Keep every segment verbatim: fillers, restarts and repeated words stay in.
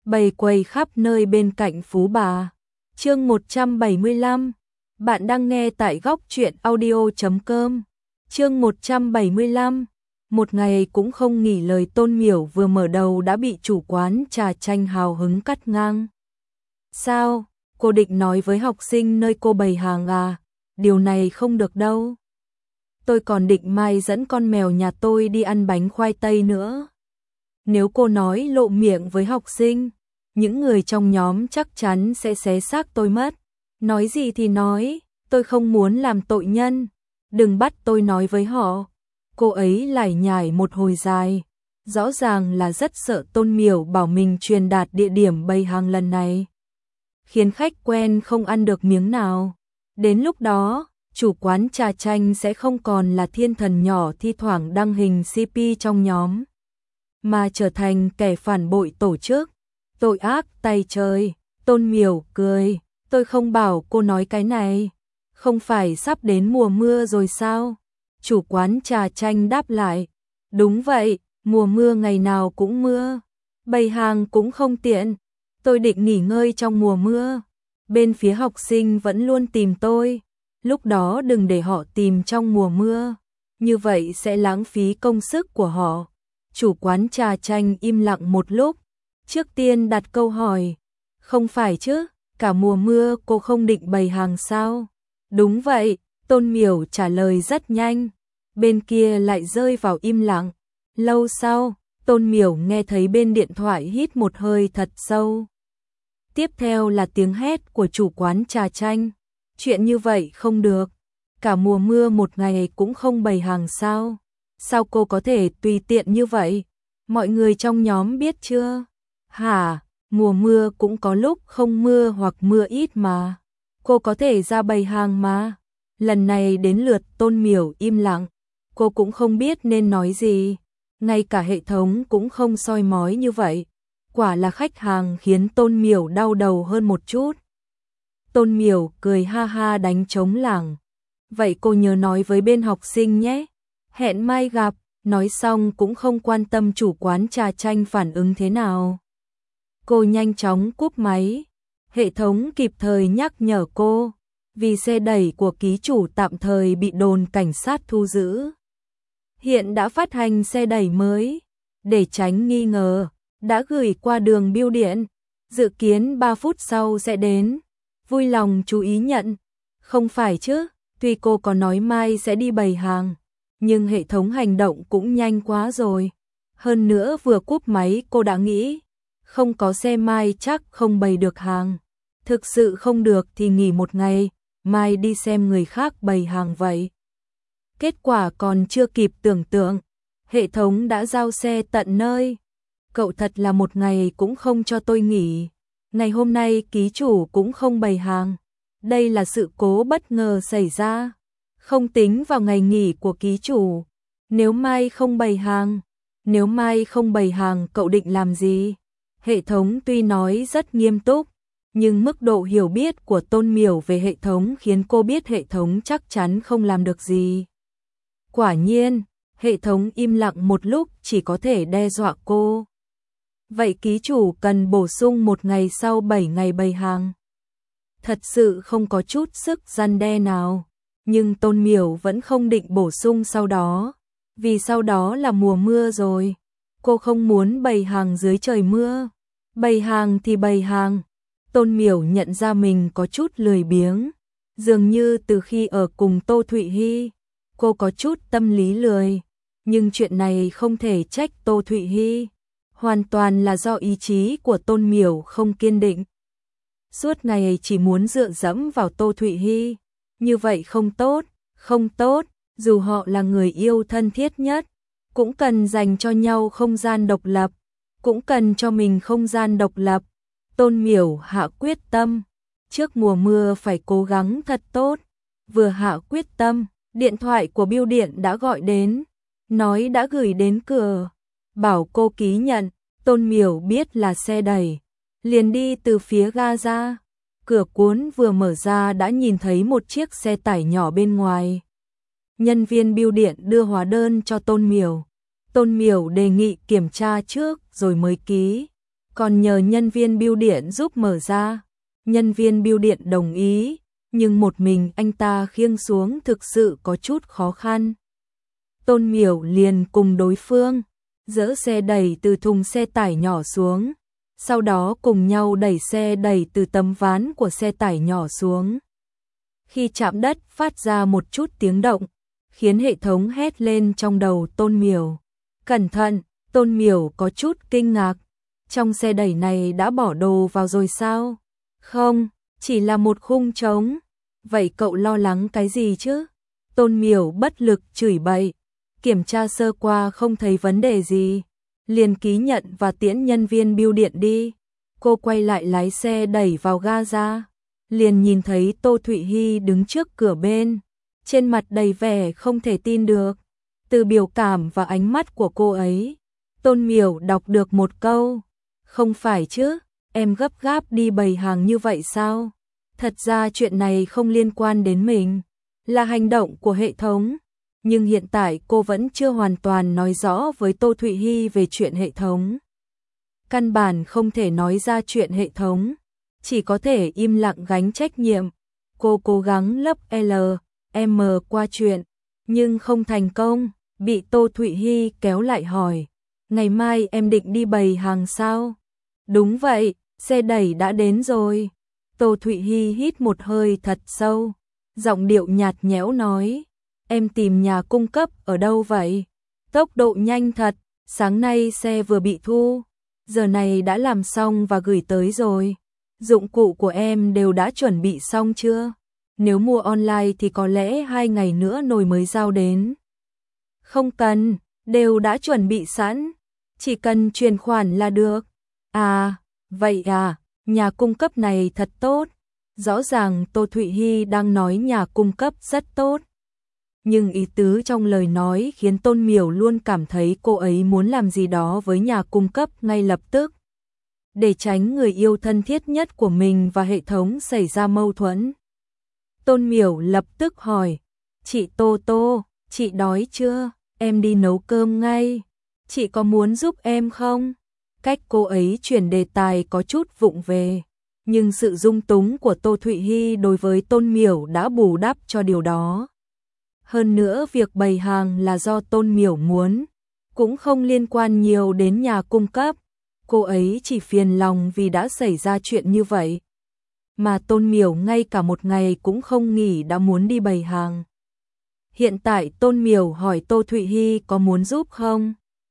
bày quầy khắp nơi bên cạnh phú bà. Chương một trăm bảy mươi lăm. Bạn đang nghe tại góc truyện audio chấm com. Chương một trăm bảy mươi lăm. Một ngày cũng không nghỉ lời Tôn Miểu vừa mở đầu đã bị chủ quán trà chanh hào hứng cắt ngang. Sao? Cô định nói với học sinh nơi cô bày hàng à? Điều này không được đâu. Tôi còn định mai dẫn con mèo nhà tôi đi ăn bánh khoai tây nữa. Nếu cô nói lộ miệng với học sinh, những người trong nhóm chắc chắn sẽ xé xác tôi mất. Nói gì thì nói, tôi không muốn làm tội nhân. Đừng bắt tôi nói với họ. Cô ấy lải nhải một hồi dài. Rõ ràng là rất sợ Tôn Miểu bảo mình truyền đạt địa điểm bày hàng lần này, khiến khách quen không ăn được miếng nào. Đến lúc đó, chủ quán trà chanh sẽ không còn là thiên thần nhỏ thi thoảng đăng hình xê pê trong nhóm, mà trở thành kẻ phản bội tổ chức. Tội ác tay trời. Tôn Miểu cười. Tôi không bảo cô nói cái này. Không phải sắp đến mùa mưa rồi sao? Chủ quán trà chanh đáp lại. Đúng vậy, mùa mưa ngày nào cũng mưa. Bày hàng cũng không tiện. Tôi định nghỉ ngơi trong mùa mưa. Bên phía học sinh vẫn luôn tìm tôi. Lúc đó đừng để họ tìm trong mùa mưa. Như vậy sẽ lãng phí công sức của họ. Chủ quán trà chanh im lặng một lúc. Trước tiên đặt câu hỏi. Không phải chứ, cả mùa mưa cô không định bày hàng sao? Đúng vậy, Tôn Miểu trả lời rất nhanh. Bên kia lại rơi vào im lặng. Lâu sau, Tôn Miểu nghe thấy bên điện thoại hít một hơi thật sâu. Tiếp theo là tiếng hét của chủ quán trà chanh. Chuyện như vậy không được. Cả mùa mưa một ngày cũng không bày hàng sao? Sao cô có thể tùy tiện như vậy? Mọi người trong nhóm biết chưa? Hả? Mùa mưa cũng có lúc không mưa hoặc mưa ít mà. Cô có thể ra bày hàng mà. Lần này đến lượt Tôn Miểu im lặng. Cô cũng không biết nên nói gì. Ngay cả hệ thống cũng không soi mói như vậy. Quả là khách hàng khiến Tôn Miểu đau đầu hơn một chút. Tôn Miểu cười ha ha đánh trống lảng. Vậy cô nhớ nói với bên học sinh nhé. Hẹn mai gặp. Nói xong cũng không quan tâm chủ quán trà chanh phản ứng thế nào. Cô nhanh chóng cúp máy. Hệ thống kịp thời nhắc nhở cô. Vì xe đẩy của ký chủ tạm thời bị đồn cảnh sát thu giữ. Hiện đã phát hành xe đẩy mới. Để tránh nghi ngờ, đã gửi qua đường bưu điện. Dự kiến ba phút sau sẽ đến. Vui lòng chú ý nhận. Không phải chứ, tuy cô có nói mai sẽ đi bày hàng, nhưng hệ thống hành động cũng nhanh quá rồi. Hơn nữa vừa cúp máy cô đã nghĩ, không có xe mai chắc không bày được hàng. Thực sự không được thì nghỉ một ngày, mai đi xem người khác bày hàng vậy. Kết quả còn chưa kịp tưởng tượng, hệ thống đã giao xe tận nơi. Cậu thật là một ngày cũng không cho tôi nghỉ. Ngày hôm nay ký chủ cũng không bày hàng. Đây là sự cố bất ngờ xảy ra. Không tính vào ngày nghỉ của ký chủ. Nếu mai không bày hàng, nếu mai không bày hàng cậu định làm gì? Hệ thống tuy nói rất nghiêm túc, nhưng mức độ hiểu biết của Tôn Miểu về hệ thống khiến cô biết hệ thống chắc chắn không làm được gì. Quả nhiên, hệ thống im lặng một lúc chỉ có thể đe dọa cô. Vậy ký chủ cần bổ sung một ngày sau bảy ngày bày hàng. Thật sự không có chút sức răn đe nào. Nhưng Tôn Miểu vẫn không định bổ sung sau đó. Vì sau đó là mùa mưa rồi. Cô không muốn bày hàng dưới trời mưa. Bày hàng thì bày hàng. Tôn Miểu nhận ra mình có chút lười biếng. Dường như từ khi ở cùng Tô Thụy Hy, cô có chút tâm lý lười. Nhưng chuyện này không thể trách Tô Thụy Hy. Hoàn toàn là do ý chí của Tôn Miểu không kiên định. Suốt ngày chỉ muốn dựa dẫm vào Tô Thụy Hy. Như vậy không tốt, không tốt. Dù họ là người yêu thân thiết nhất, cũng cần dành cho nhau không gian độc lập. Cũng cần cho mình không gian độc lập. Tôn Miểu hạ quyết tâm. Trước mùa mưa phải cố gắng thật tốt. Vừa hạ quyết tâm, điện thoại của bưu điện đã gọi đến. Nói đã gửi đến cửa. Bảo cô ký nhận. Tôn Miểu biết là xe đẩy. Liền đi từ phía ga ra. Cửa cuốn vừa mở ra đã nhìn thấy một chiếc xe tải nhỏ bên ngoài. Nhân viên bưu điện đưa hóa đơn cho Tôn Miểu. Tôn Miểu đề nghị kiểm tra trước rồi mới ký. còn nhờ nhân viên bưu điện giúp mở ra. Nhân viên bưu điện đồng ý, nhưng một mình anh ta khiêng xuống thực sự có chút khó khăn. Tôn Miểu liền cùng đối phương dỡ xe đẩy từ thùng xe tải nhỏ xuống, sau đó cùng nhau đẩy xe đẩy từ tấm ván của xe tải nhỏ xuống. Khi chạm đất phát ra một chút tiếng động, khiến hệ thống hét lên trong đầu Tôn Miểu. Cẩn thận, Tôn Miểu có chút kinh ngạc. Trong xe đẩy này đã bỏ đồ vào rồi sao? Không, chỉ là một khung trống. Vậy cậu lo lắng cái gì chứ? Tôn Miểu bất lực chửi bậy. Kiểm tra sơ qua không thấy vấn đề gì, liền ký nhận và tiễn nhân viên bưu điện đi. Cô quay lại lái xe đẩy vào ga ra, liền nhìn thấy Tô Thụy Hi đứng trước cửa bên, trên mặt đầy vẻ không thể tin được. Từ biểu cảm và ánh mắt của cô ấy, Tôn Miểu đọc được một câu, không phải chứ, em gấp gáp đi bày hàng như vậy sao? Thật ra chuyện này không liên quan đến mình, là hành động của hệ thống. Nhưng hiện tại cô vẫn chưa hoàn toàn nói rõ với Tô Thụy Hi về chuyện hệ thống. Căn bản không thể nói ra chuyện hệ thống, chỉ có thể im lặng gánh trách nhiệm. Cô cố gắng lấp L, M qua chuyện, nhưng không thành công, bị Tô Thụy Hi kéo lại hỏi. Ngày mai em định đi bày hàng sao? Đúng vậy, xe đẩy đã đến rồi. Tô Thụy Hi hít một hơi thật sâu, giọng điệu nhạt nhẽo nói. Em tìm nhà cung cấp ở đâu vậy? Tốc độ nhanh thật, sáng nay xe vừa bị thu, giờ này đã làm xong và gửi tới rồi. Dụng cụ của em đều đã chuẩn bị xong chưa? Nếu mua online thì có lẽ hai ngày nữa nồi mới giao đến. Không cần, đều đã chuẩn bị sẵn, chỉ cần chuyển khoản là được. À, vậy à, nhà cung cấp này thật tốt. Rõ ràng Tô Thụy Hi đang nói nhà cung cấp rất tốt. Nhưng ý tứ trong lời nói khiến Tôn Miểu luôn cảm thấy cô ấy muốn làm gì đó với nhà cung cấp ngay lập tức, để tránh người yêu thân thiết nhất của mình và hệ thống xảy ra mâu thuẫn. Tôn Miểu lập tức hỏi, chị Tô Tô, chị đói chưa? Em đi nấu cơm ngay. Chị có muốn giúp em không? Cách cô ấy chuyển đề tài có chút vụng về, nhưng sự dung túng của Tô Thụy Hi đối với Tôn Miểu đã bù đắp cho điều đó. Hơn nữa việc bày hàng là do Tôn Miểu muốn, cũng không liên quan nhiều đến nhà cung cấp. Cô ấy chỉ phiền lòng vì đã xảy ra chuyện như vậy. Mà Tôn Miểu ngay cả một ngày cũng không nghỉ đã muốn đi bày hàng. Hiện tại Tôn Miểu hỏi Tô Thụy Hi có muốn giúp không?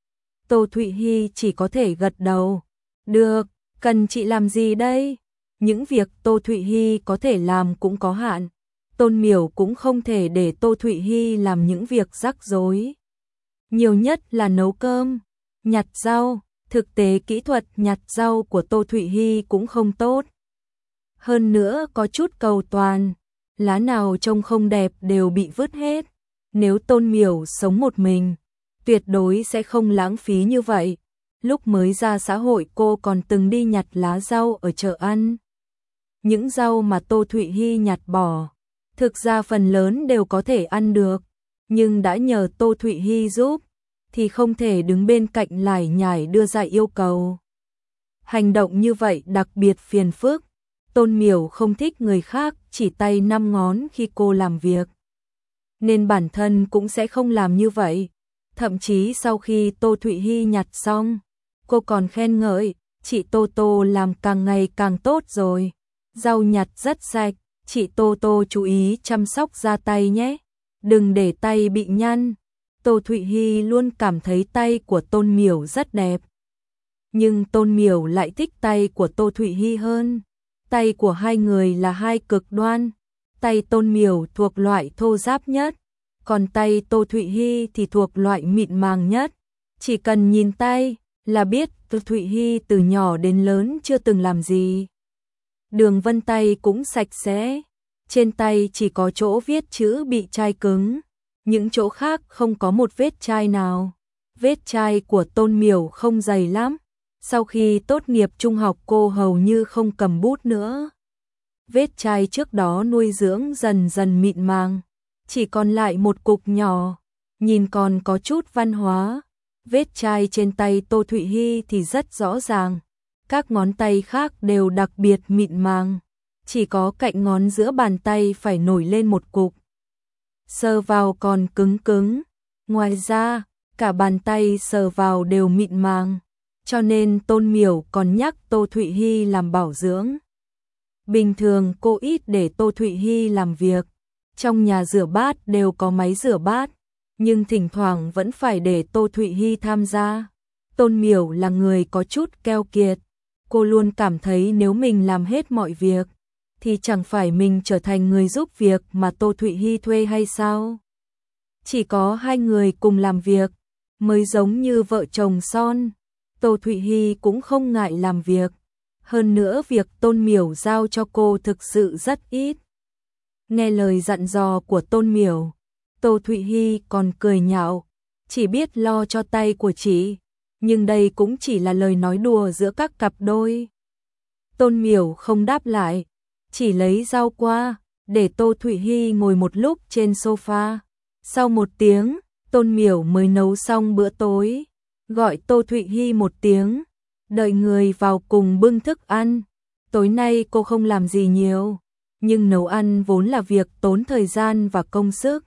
Tô Thụy Hi chỉ có thể gật đầu. Được, cần chị làm gì đây? Những việc Tô Thụy Hi có thể làm cũng có hạn. Tôn Miểu cũng không thể để Tô Thụy Hi làm những việc rắc rối. Nhiều nhất là nấu cơm, nhặt rau. Thực tế kỹ thuật nhặt rau của Tô Thụy Hi cũng không tốt. Hơn nữa có chút cầu toàn, lá nào trông không đẹp đều bị vứt hết. Nếu Tôn Miểu sống một mình, tuyệt đối sẽ không lãng phí như vậy. Lúc mới ra xã hội cô còn từng đi nhặt lá rau ở chợ ăn. Những rau mà Tô Thụy Hi nhặt bỏ, thực ra phần lớn đều có thể ăn được, nhưng đã nhờ Tô Thụy Hi giúp, thì không thể đứng bên cạnh lải nhải đưa ra yêu cầu. Hành động như vậy đặc biệt phiền phức. Tôn Miểu không thích người khác chỉ tay năm ngón khi cô làm việc, nên bản thân cũng sẽ không làm như vậy. Thậm chí sau khi Tô Thụy Hi nhặt xong, cô còn khen ngợi, chị Tô Tô làm càng ngày càng tốt rồi. Rau nhặt rất sạch, chị Tô Tô chú ý chăm sóc da tay nhé, đừng để tay bị nhăn. Tô Thụy Hi luôn cảm thấy tay của Tôn Miểu rất đẹp. Nhưng Tôn Miểu lại thích tay của Tô Thụy Hi hơn. Tay của hai người là hai cực đoan. Tay Tôn Miểu thuộc loại thô ráp nhất, còn tay Tô Thụy Hi thì thuộc loại mịn màng nhất. Chỉ cần nhìn tay là biết Tô Thụy Hi từ nhỏ đến lớn chưa từng làm gì. Đường vân tay cũng sạch sẽ, trên tay chỉ có chỗ viết chữ bị chai cứng, những chỗ khác không có một vết chai nào. Vết chai của Tôn Miểu không dày lắm. Sau khi tốt nghiệp trung học cô hầu như không cầm bút nữa. Vết chai trước đó nuôi dưỡng dần dần mịn màng, chỉ còn lại một cục nhỏ, nhìn còn có chút văn hóa. Vết chai trên tay Tô Thụy Hi thì rất rõ ràng. Các ngón tay khác đều đặc biệt mịn màng, chỉ có cạnh ngón giữa bàn tay phải nổi lên một cục. Sờ vào còn cứng cứng, ngoài ra, cả bàn tay sờ vào đều mịn màng, cho nên Tôn Miểu còn nhắc Tô Thụy Hy làm bảo dưỡng. Bình thường cô ít để Tô Thụy Hy làm việc, trong nhà rửa bát đều có máy rửa bát, nhưng thỉnh thoảng vẫn phải để Tô Thụy Hy tham gia. Tôn Miểu là người có chút keo kiệt, cô luôn cảm thấy nếu mình làm hết mọi việc, thì chẳng phải mình trở thành người giúp việc mà Tô Thụy Hy thuê hay sao? Chỉ có hai người cùng làm việc, mới giống như vợ chồng son. Tô Thụy Hy cũng không ngại làm việc, hơn nữa việc Tôn Miểu giao cho cô thực sự rất ít. Nghe lời dặn dò của Tôn Miểu, Tô Thụy Hy còn cười nhạo, chỉ biết lo cho tay của chị, nhưng đây cũng chỉ là lời nói đùa giữa các cặp đôi. Tôn Miểu không đáp lại, chỉ lấy dao qua, để Tô Thụy Hy ngồi một lúc trên sofa. Sau một tiếng, Tôn Miểu mới nấu xong bữa tối, gọi Tô Thụy Hy một tiếng, đợi người vào cùng bưng thức ăn. Tối nay cô không làm gì nhiều, nhưng nấu ăn vốn là việc tốn thời gian và công sức.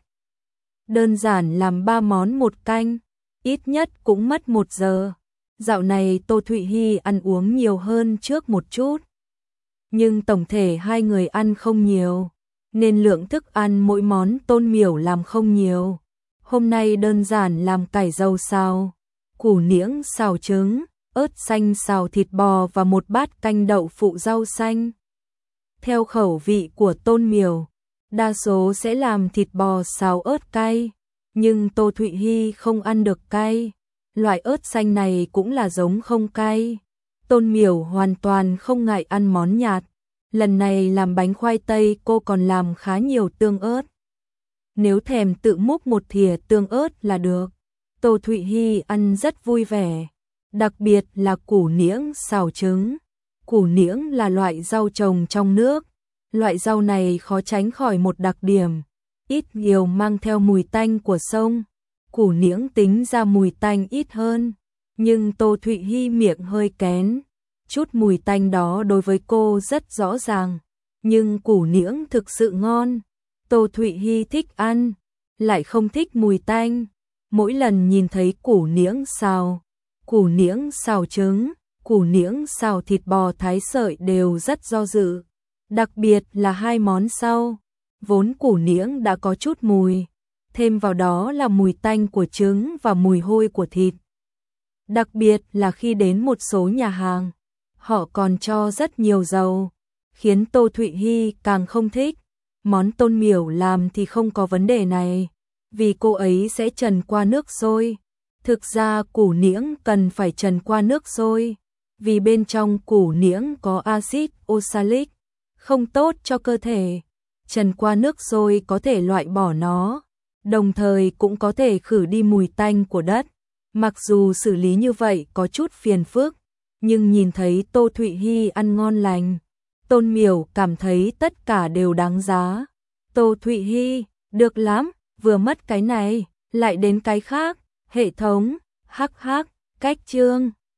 Đơn giản làm ba món một canh, ít nhất cũng mất một giờ. Dạo này Tô Thụy Hy ăn uống nhiều hơn trước một chút, nhưng tổng thể hai người ăn không nhiều, nên lượng thức ăn mỗi món Tôn Miểu làm không nhiều. Hôm nay đơn giản làm cải dầu xào, củ niễng xào trứng, ớt xanh xào thịt bò và một bát canh đậu phụ rau xanh. Theo khẩu vị của Tôn Miểu, đa số sẽ làm thịt bò xào ớt cay, nhưng Tô Thụy Hy không ăn được cay. Loại ớt xanh này cũng là giống không cay. Tôn Miểu hoàn toàn không ngại ăn món nhạt. Lần này làm bánh khoai tây cô còn làm khá nhiều tương ớt. Nếu thèm tự múc một thìa tương ớt là được. Tô Thụy Hy ăn rất vui vẻ, đặc biệt là củ niễng xào trứng. Củ niễng là loại rau trồng trong nước. Loại rau này khó tránh khỏi một đặc điểm, ít nhiều mang theo mùi tanh của sông. Củ niễng tính ra mùi tanh ít hơn, nhưng Tô Thụy Hy miệng hơi kén. Chút mùi tanh đó đối với cô rất rõ ràng, nhưng củ niễng thực sự ngon. Tô Thụy Hy thích ăn, lại không thích mùi tanh. Mỗi lần nhìn thấy củ niễng xào, củ niễng xào trứng, củ niễng xào thịt bò thái sợi đều rất do dự. Đặc biệt là hai món sau, vốn củ niễng đã có chút mùi, thêm vào đó là mùi tanh của trứng và mùi hôi của thịt. Đặc biệt là khi đến một số nhà hàng, họ còn cho rất nhiều dầu, khiến Tô Thụy Hy càng không thích. Món Tôn Miểu làm thì không có vấn đề này, vì cô ấy sẽ trần qua nước sôi. Thực ra củ niễng cần phải trần qua nước sôi, vì bên trong củ niễng có axit oxalic, không tốt cho cơ thể. Trần qua nước sôi có thể loại bỏ nó, đồng thời cũng có thể khử đi mùi tanh của đất. Mặc dù xử lý như vậy có chút phiền phức, nhưng nhìn thấy Tô Thụy Hy ăn ngon lành, Tôn Miểu cảm thấy tất cả đều đáng giá. Tô Thụy Hy, được lắm, vừa mất cái này, lại đến cái khác. Hệ thống, hắc hắc, cách chương.